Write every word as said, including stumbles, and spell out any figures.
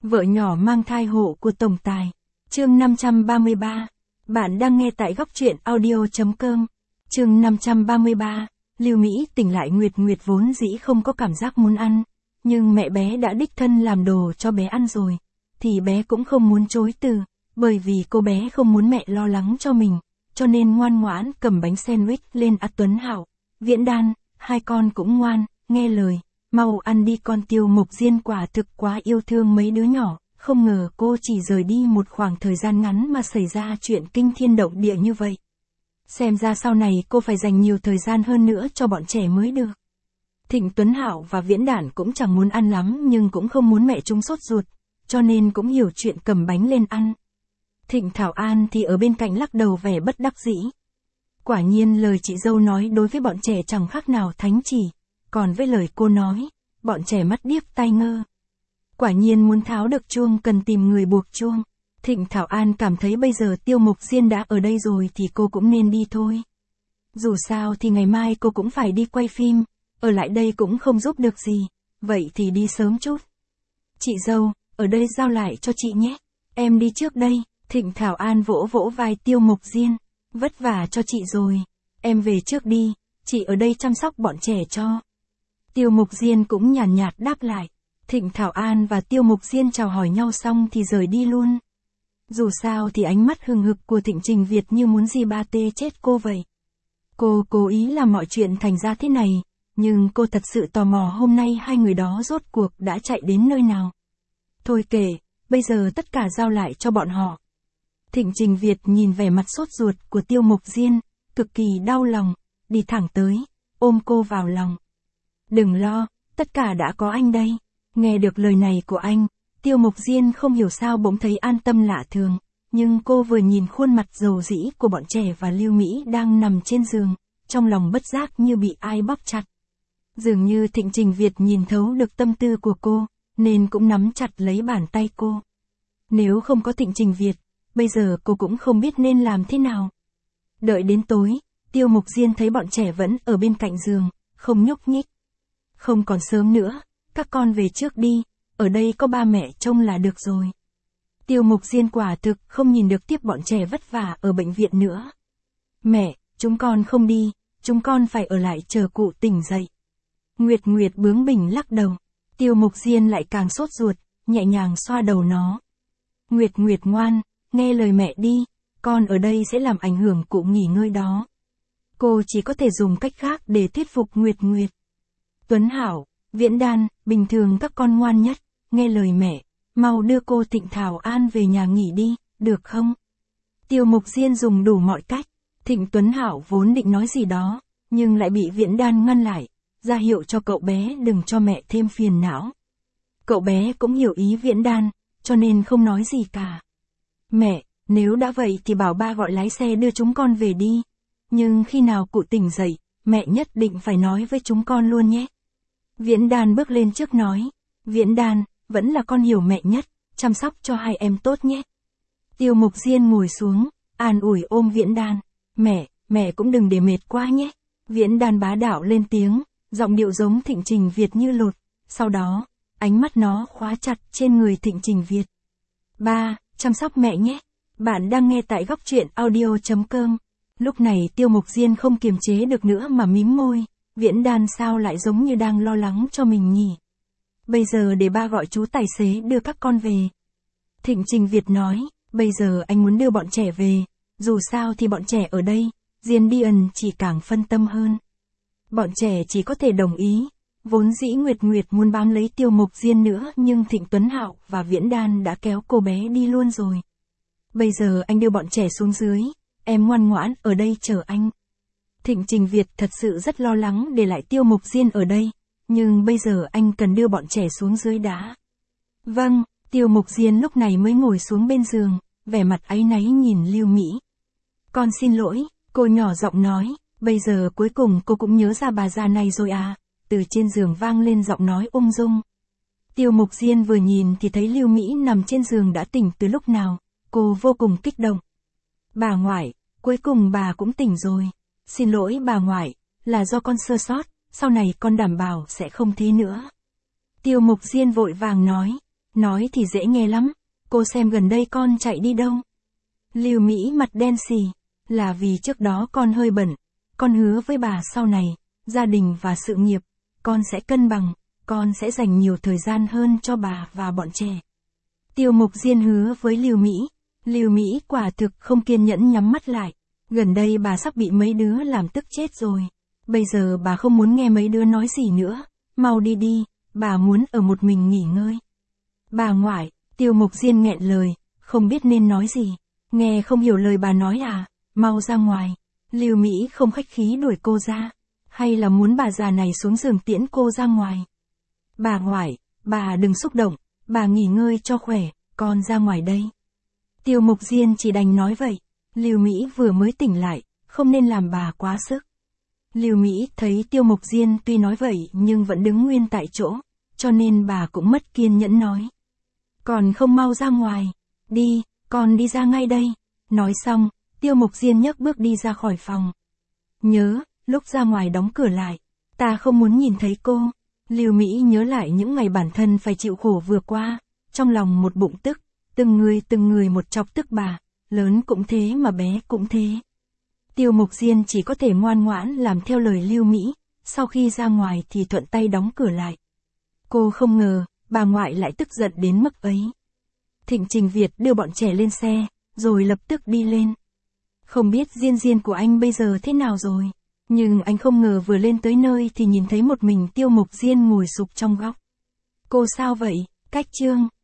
Vợ nhỏ mang thai hộ của tổng tài. Chương năm trăm ba mươi ba. Bạn đang nghe tại góc truyện audio.com. Chương năm trăm ba mươi ba. Lưu Mỹ tỉnh lại. Nguyệt Nguyệt vốn dĩ không có cảm giác muốn ăn, nhưng mẹ bé đã đích thân làm đồ cho bé ăn rồi, thì bé cũng không muốn chối từ, bởi vì cô bé không muốn mẹ lo lắng cho mình, cho nên ngoan ngoãn cầm bánh sandwich lên. À, Tuấn Hạo, Viễn Đan, hai con cũng ngoan, nghe lời, mau ăn đi con. Tiêu Mộc Diên quả thực quá yêu thương mấy đứa nhỏ, không ngờ cô chỉ rời đi một khoảng thời gian ngắn mà xảy ra chuyện kinh thiên động địa như vậy. Xem ra sau này cô phải dành nhiều thời gian hơn nữa cho bọn trẻ mới được. Thịnh Tuấn Hạo và Viễn Đản cũng chẳng muốn ăn lắm nhưng cũng không muốn mẹ chúng sốt ruột, cho nên cũng hiểu chuyện cầm bánh lên ăn. Thịnh Thảo An thì ở bên cạnh lắc đầu vẻ bất đắc dĩ. Quả nhiên lời chị dâu nói đối với bọn trẻ chẳng khác nào thánh chỉ, còn với lời cô nói, bọn trẻ mắt điếc tai ngơ. Quả nhiên muốn tháo được chuông cần tìm người buộc chuông. Thịnh Thảo An cảm thấy bây giờ Tiêu Mộc Diên đã ở đây rồi thì cô cũng nên đi thôi. Dù sao thì ngày mai cô cũng phải đi quay phim, ở lại đây cũng không giúp được gì, vậy thì đi sớm chút. Chị dâu, ở đây giao lại cho chị nhé, em đi trước đây. Thịnh Thảo An vỗ vỗ vai Tiêu Mộc Diên, vất vả cho chị rồi, em về trước đi, chị ở đây chăm sóc bọn trẻ cho. Tiêu Mộc Diên cũng nhàn nhạt, nhạt đáp lại. Thịnh Thảo An và Tiêu Mộc Diên chào hỏi nhau xong thì rời đi luôn. Dù sao thì ánh mắt hừng hực của Thịnh Trình Việt như muốn gì ba tê chết cô vậy. Cô cố ý làm mọi chuyện thành ra thế này, nhưng cô thật sự tò mò hôm nay hai người đó rốt cuộc đã chạy đến nơi nào. Thôi kệ, bây giờ tất cả giao lại cho bọn họ. Thịnh Trình Việt nhìn vẻ mặt sốt ruột của Tiêu Mộc Diên, cực kỳ đau lòng, đi thẳng tới, ôm cô vào lòng. Đừng lo, tất cả đã có anh đây. Nghe được lời này của anh, Tiêu Mộc Diên không hiểu sao bỗng thấy an tâm lạ thường, nhưng cô vừa nhìn khuôn mặt dầu dĩ của bọn trẻ và Lưu Mỹ đang nằm trên giường, trong lòng bất giác như bị ai bóp chặt. Dường như Thịnh Trình Việt nhìn thấu được tâm tư của cô, nên cũng nắm chặt lấy bàn tay cô. Nếu không có Thịnh Trình Việt, bây giờ cô cũng không biết nên làm thế nào. Đợi đến tối, Tiêu Mộc Diên thấy bọn trẻ vẫn ở bên cạnh giường, không nhúc nhích. Không còn sớm nữa, các con về trước đi, ở đây có ba mẹ trông là được rồi. Tiêu Mộc Diên quả thực không nhìn được tiếp bọn trẻ vất vả ở bệnh viện nữa. Mẹ, chúng con không đi, chúng con phải ở lại chờ cụ tỉnh dậy. Nguyệt Nguyệt bướng bỉnh lắc đầu. Tiêu Mộc Diên lại càng sốt ruột, nhẹ nhàng xoa đầu nó. Nguyệt Nguyệt ngoan, nghe lời mẹ đi, con ở đây sẽ làm ảnh hưởng cụ nghỉ ngơi đó. Cô chỉ có thể dùng cách khác để thuyết phục Nguyệt Nguyệt. Tuấn Hảo, Viễn Đan, bình thường các con ngoan nhất, nghe lời mẹ, mau đưa cô Thịnh Thảo An về nhà nghỉ đi, được không? Tiêu Mộc Diên dùng đủ mọi cách. Thịnh Tuấn Hảo vốn định nói gì đó, nhưng lại bị Viễn Đan ngăn lại, ra hiệu cho cậu bé đừng cho mẹ thêm phiền não. Cậu bé cũng hiểu ý Viễn Đan, cho nên không nói gì cả. Mẹ, nếu đã vậy thì bảo ba gọi lái xe đưa chúng con về đi. Nhưng khi nào cụ tỉnh dậy, mẹ nhất định phải nói với chúng con luôn nhé. Viễn Đan bước lên trước nói. Viễn Đan, vẫn là con hiểu mẹ nhất, chăm sóc cho hai em tốt nhé. Tiêu Mộc Diên ngồi xuống, an ủi ôm Viễn Đan. Mẹ, mẹ cũng đừng để mệt quá nhé. Viễn Đan bá đạo lên tiếng, giọng điệu giống Thịnh Trình Việt như lột. Sau đó, ánh mắt nó khóa chặt trên người Thịnh Trình Việt. Ba, chăm sóc mẹ nhé. Bạn đang nghe tại góc truyện audio.com. Lúc này Tiêu Mộc Diên không kiềm chế được nữa mà mím môi. Viễn Đan sao lại giống như đang lo lắng cho mình nhỉ? Bây giờ để ba gọi chú tài xế đưa các con về. Thịnh Trình Việt nói, bây giờ anh muốn đưa bọn trẻ về, dù sao thì bọn trẻ ở đây, Diên Điền chỉ càng phân tâm hơn. Bọn trẻ chỉ có thể đồng ý, vốn dĩ Nguyệt Nguyệt muốn bám lấy Tiêu Mộc Diên nữa nhưng Thịnh Tuấn Hạo và Viễn Đan đã kéo cô bé đi luôn rồi. Bây giờ anh đưa bọn trẻ xuống dưới, em ngoan ngoãn ở đây chờ anh. Thịnh Trình Việt thật sự rất lo lắng để lại Tiêu Mộc Diên ở đây, nhưng bây giờ anh cần đưa bọn trẻ xuống dưới đã. Vâng, Tiêu Mộc Diên lúc này mới ngồi xuống bên giường, vẻ mặt áy náy nhìn Lưu Mỹ. Con xin lỗi, cô nhỏ giọng nói, bây giờ cuối cùng cô cũng nhớ ra bà già này rồi à, từ trên giường vang lên giọng nói ung dung. Tiêu Mộc Diên vừa nhìn thì thấy Lưu Mỹ nằm trên giường đã tỉnh từ lúc nào, cô vô cùng kích động. Bà ngoại, cuối cùng bà cũng tỉnh rồi. Xin lỗi bà ngoại, là do con sơ sót, sau này con đảm bảo sẽ không thế nữa. Tiêu Mộc Diên vội vàng nói. Nói thì dễ nghe lắm, cô xem gần đây con chạy đi đâu. Lưu Mỹ mặt đen xì, là vì trước đó con hơi bận, con hứa với bà sau này, gia đình và sự nghiệp, con sẽ cân bằng, con sẽ dành nhiều thời gian hơn cho bà và bọn trẻ. Tiêu Mục Diên hứa với Lưu Mỹ, Lưu Mỹ quả thực không kiên nhẫn nhắm mắt lại, gần đây bà sắp bị mấy đứa làm tức chết rồi, bây giờ bà không muốn nghe mấy đứa nói gì nữa, mau đi đi, bà muốn ở một mình nghỉ ngơi. Bà ngoại, Tiêu Mục Diên nghẹn lời, không biết nên nói gì, nghe không hiểu lời bà nói à, mau ra ngoài. Lưu Mỹ không khách khí đuổi cô ra, hay là muốn bà già này xuống giường tiễn cô ra ngoài. Bà ngoại, bà đừng xúc động, bà nghỉ ngơi cho khỏe, con ra ngoài đây. Tiêu Mục Diên chỉ đành nói vậy, Lưu Mỹ vừa mới tỉnh lại, không nên làm bà quá sức. Lưu Mỹ thấy Tiêu Mục Diên tuy nói vậy nhưng vẫn đứng nguyên tại chỗ, cho nên bà cũng mất kiên nhẫn nói. Còn không mau ra ngoài, đi, con đi ra ngay đây. Nói xong, Tiêu Mục Diên nhấc bước đi ra khỏi phòng. Nhớ, lúc ra ngoài đóng cửa lại, ta không muốn nhìn thấy cô. Lưu Mỹ nhớ lại những ngày bản thân phải chịu khổ vừa qua, trong lòng một bụng tức, từng người từng người một chọc tức bà, lớn cũng thế mà bé cũng thế. Tiêu Mục Diên chỉ có thể ngoan ngoãn làm theo lời Lưu Mỹ, sau khi ra ngoài thì thuận tay đóng cửa lại. Cô không ngờ, bà ngoại lại tức giận đến mức ấy. Thịnh Trình Việt đưa bọn trẻ lên xe, rồi lập tức đi lên. Không biết Diên Diên của anh bây giờ thế nào rồi, nhưng anh không ngờ vừa lên tới nơi thì nhìn thấy một mình Tiêu Mục Diên ngồi sụp trong góc. Cô sao vậy, Cách Trương?